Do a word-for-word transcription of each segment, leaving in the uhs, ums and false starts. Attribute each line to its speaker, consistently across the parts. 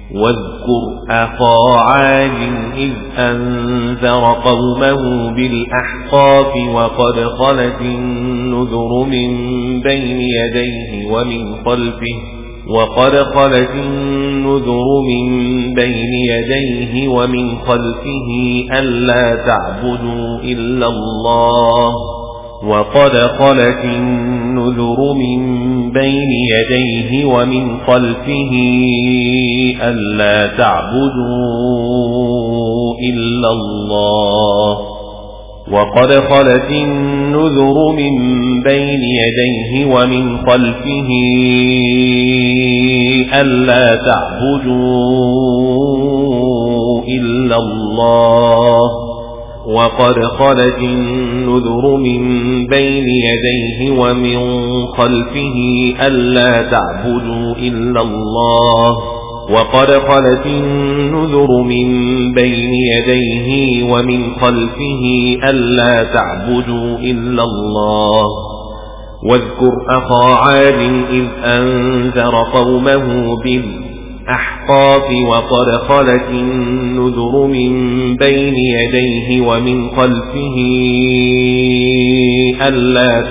Speaker 1: واذكر أخا عاد إذ أنذر قومه بالأحقاف وقد خلت النذر من بين يديه ومن خلفه وقد خلت النذر من بين يديه ومن خلفه ألا تعبدوا إلا الله وقد خلت النذر من بين يديه ومن خلفه ألا تعبدوا إلا الله وقد خلت النذر من بين يديه ومن خلفه ألا تعبدوا إلا الله وقد خلت النذر من بين يديه ومن خلفه ألا تعبدوا إلا الله وقد خلت النذر من بين يديه ومن خلفه ألا تعبدوا إلا الله واذكر أخا عاد إذ أنذر قومه بالأحقاف وقد خلت النذر من بين يديه ومن خلفه ألا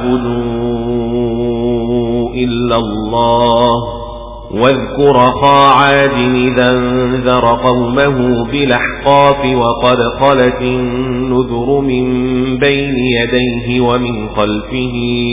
Speaker 1: تعبدوا إلا الله واذكر أخا عاد إذا أنذر قومه بالأحقاف وقد خلت النذر من بين يديه ومن خلفه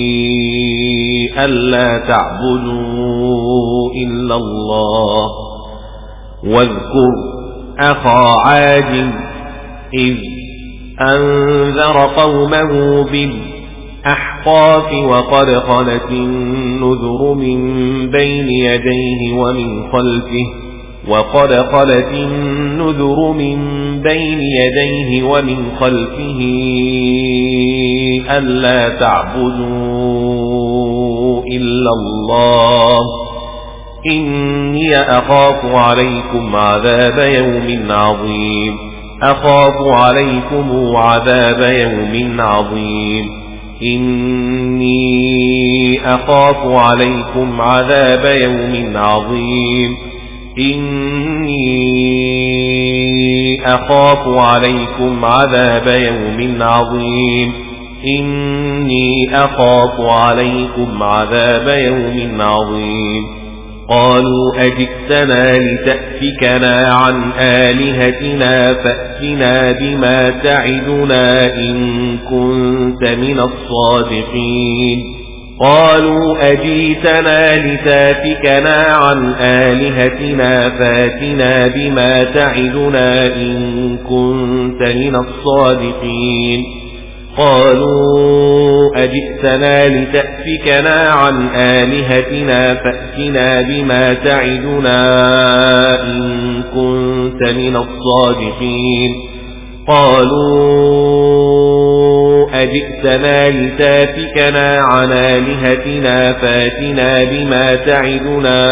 Speaker 1: ألا تعبدوا إلا الله واذكر أخا عاد إذ أنذر قومه بالأحقاف وقد خلت النذر من بين يديه ومن خلفه وقد خلت النذر من بين يديه ومن خلفه ألا تعبدوا إلا الله إني أخاف عليكم عذاب يوم عظيم أخاف عليكم عذاب يوم عظيم إني أخاف عليكم عذاب يوم عظيم إني أخاف عليكم عذاب يوم عظيم إني أخاف عليكم عذاب يوم عظيم قالوا أجئتنا لتأفكنا عن آلهتنا فأتنا بما تعدنا إن كنت من الصادقين قالوا أجئتنا لتأفكنا عن آلهتنا فأتنا بما تعدنا إن كنت من الصادقين قالوا أجئتنا لتأفكنا عن آلهتنا فأتنا بما تعدنا إن كنت من الصادقين قالوا أجئتنا لتأفكنا عن آلهتنا فأتنا بما تعدنا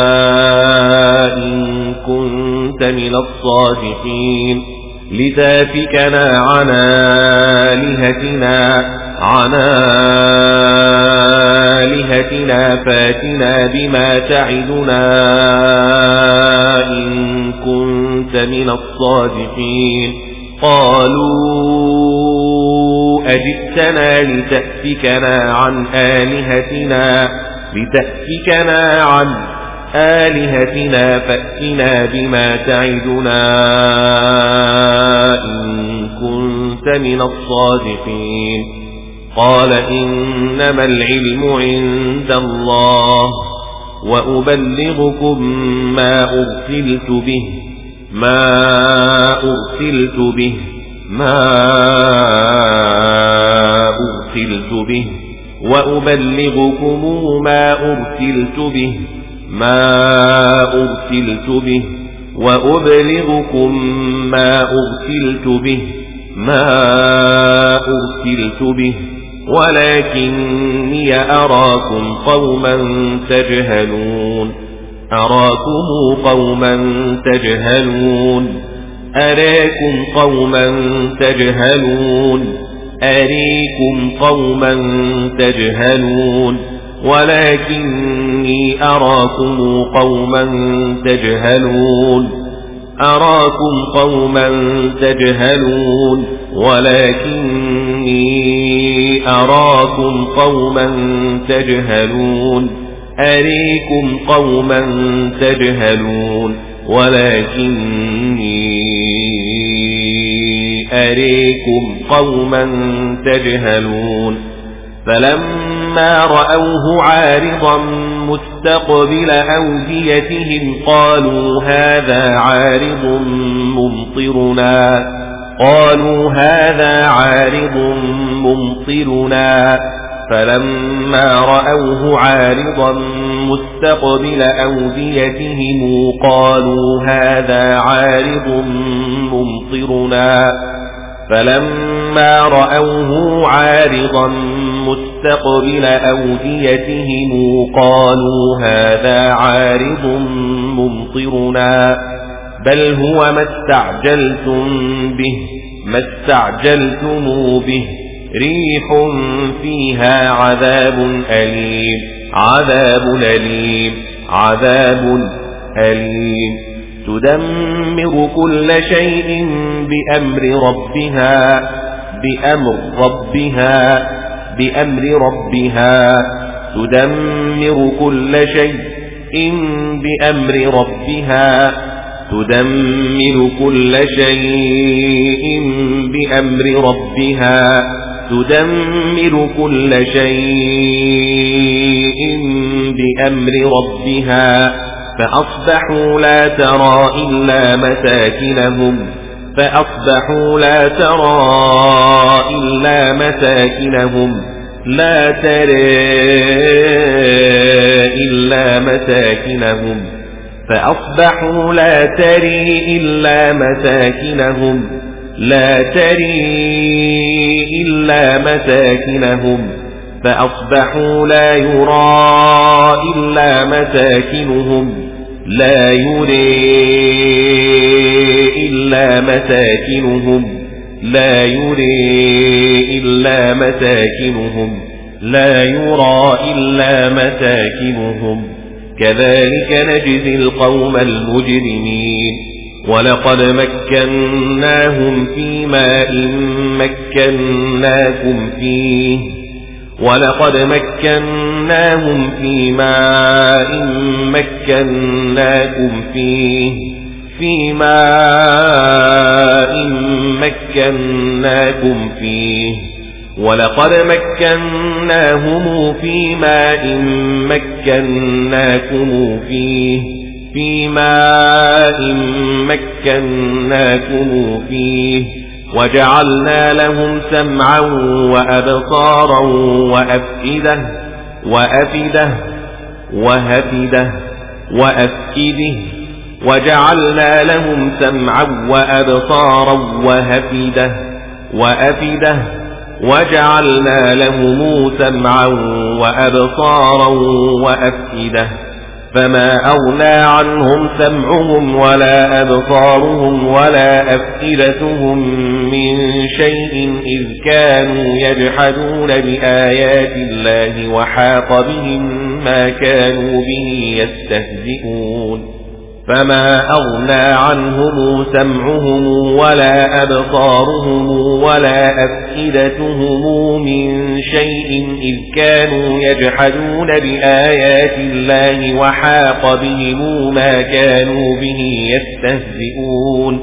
Speaker 1: إن كنت من الصادقين لتأفكنا عن آلهتنا عن آلهتنا فأتنا بما تعدنا إن كنت من الصادقين قالوا أجئتنا لتأفكنا عن آلهتنا لتأفكنا عن آلهتنا فأتنا بما تعدنا إن كنت من الصادقين قال إنما العلم عند الله وأبلغكم ما أرسلت به ما أرسلت به ما أرسلت به وأبلغكم ما أرسلت به ما أرسلت به وأبلغكم ما أرسلت به ما أرسلت به ولكني أراكم قوما تجهلون أراكم قوما تجهلون أراكم قوما تجهلون أريكم قوما تجهلون ولكني أراكم قوما تجهلون أراكم قوما تجهلون ولكني أراكم قوما تجهلون أريكم قوما تجهلون ولكني أريكم قوما تجهلون فلما رأوه عارضا مستقبل أوديتهم قالوا هذا عارض ممطرنا قالوا هذا عارض ممطرنا فلما رأوه عارضا مستقبل أوديتهم قالوا هذا عارض ممطرنا فلما رأوه عارضا مستقبل أوديتهم قالوا هذا عارض ممطرنا بل هو ما استعجلتم به ما استعجلتم به ريح فيها عذاب أليم عذاب أليم عذاب أليم تدمر كل شيء بأمر ربها بأمر ربها بأمر ربها تدمر كل شيء بأمر ربها تدمر كل شيء بأمر ربها تدمر كل شيء بأمر ربها فأصبحوا لا ترى إلا مساكنهم فأصبحوا لا ترى إلا مساكنهم لا ترى إلا مساكنهم فأصبحوا لا تري إلا مساكنهم لا تري إلا مساكنهم فأصبحوا لا يرى إلا مساكنهم لا يري إلا مساكنهم لا يري إلا مساكنهم لا يرى إلا مساكنهم كذلك نجزي القوم المجرمين ولقد مكناهم في ماء مكناكم فيه ولقد مكناهم في ماء مكناكم فيه في ماء مكناكم فيه ولقد مكناهم في ماء مكناكم فيه في ماء مكناكم فيه وجعلنا لهم سمعا وأبصارا وأفئدة وأفئدة وهفدة وأفئده وجعلنا لهم سمعا وأبصارا وهفدة وأفئدة وجعلنا لهم سمعا وأبصارا وأفئدة فما أغنى عنهم سمعهم ولا أبصارهم ولا أفئدتهم من شيء إذ كانوا يجحدون بآيات الله وحاق بهم ما كانوا به يستهزئون فما أغنى عنهم سمعهم ولا أبصارهم ولا أفئدتهم من شيء إذ كانوا يجحدون بآيات الله وحاق بهم ما كانوا به يستهزئون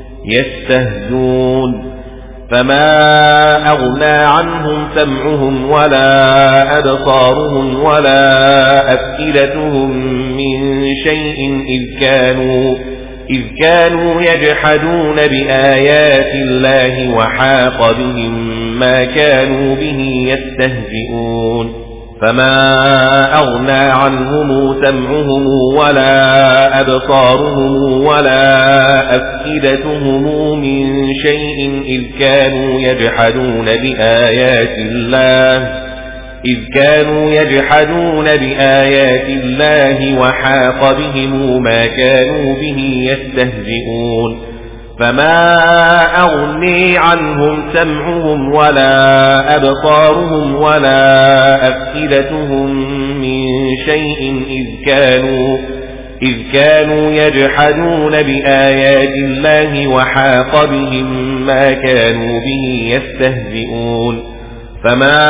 Speaker 1: يستهزون فما أغنى عنهم سمعهم ولا أبصارهم ولا أفئدتهم من شيء إذ كانوا إذ كانوا يجحدون بآيات الله وحاق بهم ما كانوا به يستهزئون فما أغنى عنهم سمعهم ولا أبصارهم ولا أفئدتهم من شيء إذ كانوا يجحدون بآيات الله إذ كانوا يجحدون بآيات الله وحاق بهم ما كانوا به يستهزئون فما أغني عنهم سمعهم ولا أبصارهم ولا أفئدتهم من شيء إذ كانوا إذ كانوا يجحدون بآيات الله وحاق بهم ما كانوا به يستهزئون فما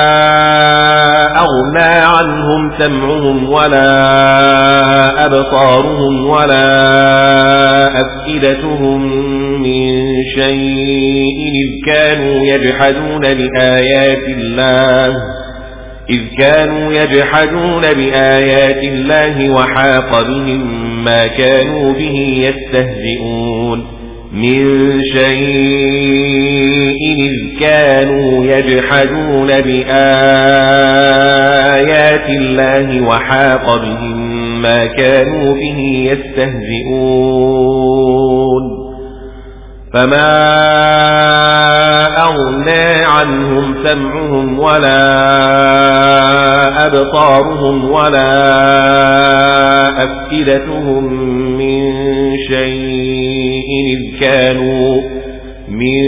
Speaker 1: أغنى عنهم سمعهم ولا أبصارهم ولا أفئدتهم من شيء إذ كانوا يجحدون بآيات الله إذ كانوا يجحدون بآيات الله وحاق بهم ما كانوا به يستهزئون من شيء إذ كانوا يجحدون بآيات الله وحاق بهم ما كانوا به يستهزئون فما أغنى عنهم سمعهم ولا أبصارهم ولا أفئدتهم من شيء إذ كانوا من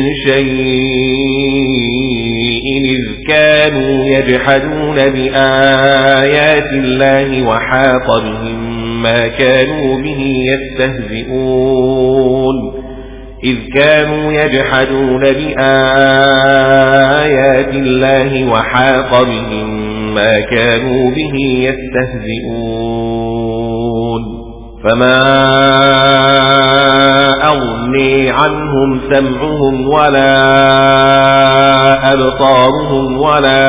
Speaker 1: شيء إذ كانوا يجحدون بآيات الله وحاق بهم ما كانوا به يستهزئون إذ كانوا يجحدون بآيات الله وحاق بهم ما كانوا به يستهزئون فما أغني عنهم سمعهم ولا أبصارهم ولا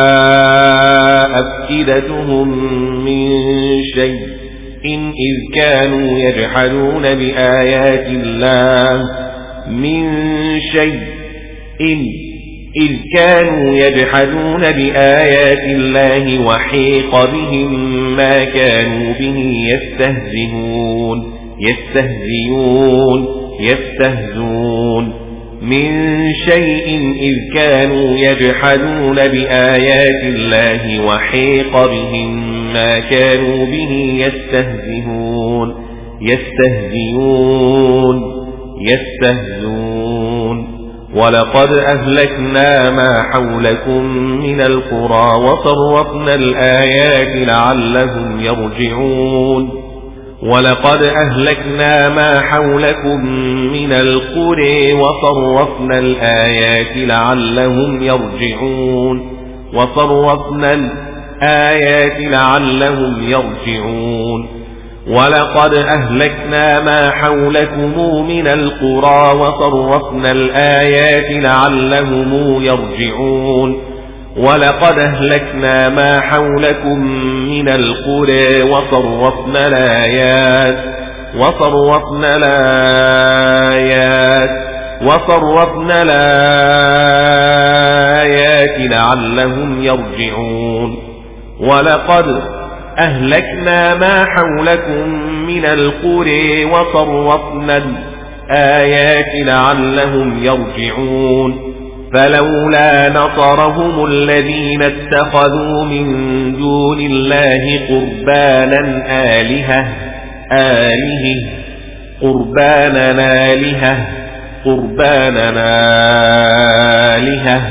Speaker 1: أفئدتهم من شيء إن إذ كانوا يجحدون بآيات الله من شيء إن إذ كانوا يجحدون بآيات الله وحيق بهم ما كانوا به يستهزئون يستهزئون يستهزون من شيء إذ كانوا يجحدون بآيات الله وحيق بهم ما كانوا به يستهزئون يستهزئون يستهزون ولقد أهلكنا ما حولكم من القرى وصرفنا الآيات لعلهم يرجعون ولقد أهلكنا ما حولكم من القرى وصرفنا الآيات لعلهم يرجعون وصرفنا الآيات لعلهم يرجعون ولقد أهلكنا ما حولكم من القرى وصرفنا الآيات لعلهم يرجعون ولقد أهلكنا ما حولكم من القرى وصرفنا الآيات وصرفنا الآيات وصرفنا الآيات لعلهم يرجعون ولقد أهلكنا ما حولكم من القرى وصرفنا الآيات لعلهم يرجعون فلولا نصرهم الذين اتخذوا من دون الله قربانا آلهة آله قربانا آلهة قربانا آلهة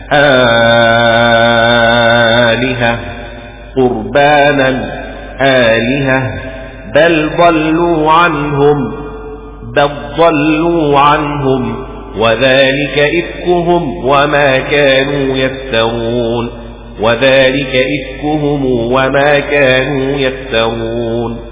Speaker 1: آلهة قربانا آلهة بل ضلوا عنهم بل ضلوا عنهم وذلك إفكهم وما كانوا يفترون وذلك إفكهم وما كانوا يفترون